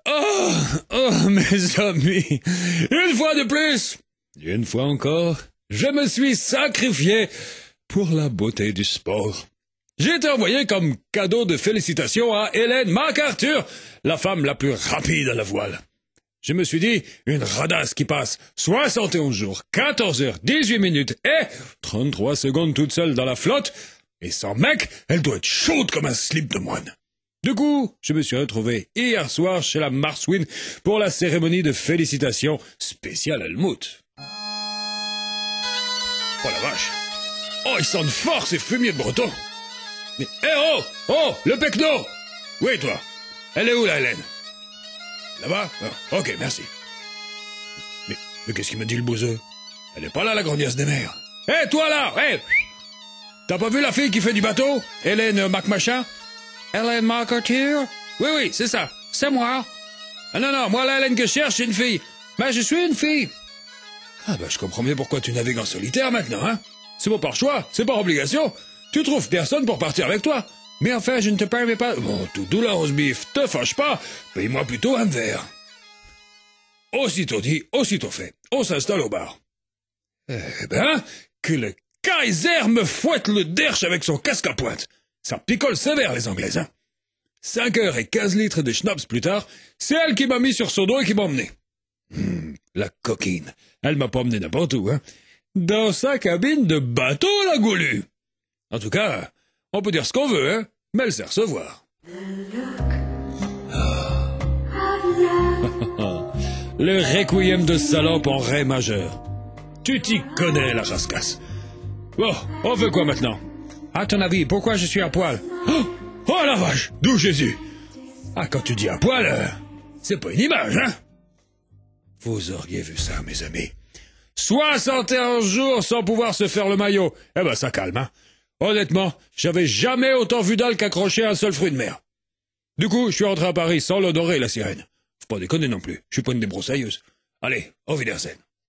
Mes amis, une fois de plus, une fois encore, je me suis sacrifié pour la beauté du sport. J'ai été envoyé comme cadeau de félicitations à Hélène MacArthur, la femme la plus rapide à la voile. Je me suis dit, une radasse qui passe 71 jours, 14 heures, 18 minutes et 33 secondes toute seule dans la flotte, et sans mec, elle doit être chaude comme un slip de moine. Du coup, je me suis retrouvé hier soir chez la Marsouine pour la cérémonie de félicitations spéciale Helmut. Oh la vache! Oh, ils sentent fort ces fumiers de breton! Mais, le pecno! Oui, toi! Elle est où, la Hélène? Là-bas? Oh, ok, merci. Mais qu'est-ce qu'il m'a dit, le bouseux? Elle est pas là, la grognasse des mers. Hé, toi, là! Hé! T'as pas vu la fille qui fait du bateau? Hélène Macmachin? Hélène MacArthur? Oui, c'est ça. C'est moi. Ah non, moi, la Hélène que je cherche, c'est une fille. Ben, je suis une fille. Ah ben, je comprends mieux pourquoi tu navigues en solitaire maintenant, hein? C'est pas par choix, c'est par obligation. Tu trouves personne pour partir avec toi. Mais enfin, je ne te permets pas... Bon, tout doux, la rose beef, te fâche pas. Paye-moi plutôt un verre. Aussitôt dit, aussitôt fait. On s'installe au bar. Eh ben, que le Kaiser me fouette le derche avec son casque à pointe. Ça picole sévère, les Anglaises, hein. 5 heures et 15 litres de schnapps plus tard, c'est elle qui m'a mis sur son dos et qui m'a emmené. La coquine. Elle m'a pas emmené n'importe où, hein. Dans sa cabine de bateau, la goulue. En tout cas, on peut dire ce qu'on veut, hein, mais elle sait recevoir. Le requiem de salope en ré majeur. Tu t'y connais, la rascasse. Bon, on fait quoi maintenant? À ton avis, pourquoi je suis à poil? Oh la vache, d'où Jésus? Ah, quand tu dis à poil, c'est pas une image, hein? Vous auriez vu ça, mes amis. 71 jours sans pouvoir se faire le maillot. Eh ben, ça calme, hein? Honnêtement, j'avais jamais autant vu d'algues qu'accrocher à un seul fruit de mer. Du coup, je suis rentré à Paris sans l'odorer, la sirène. Faut pas déconner non plus, je suis pas une débroussailleuse. Allez, au Wiedersehen.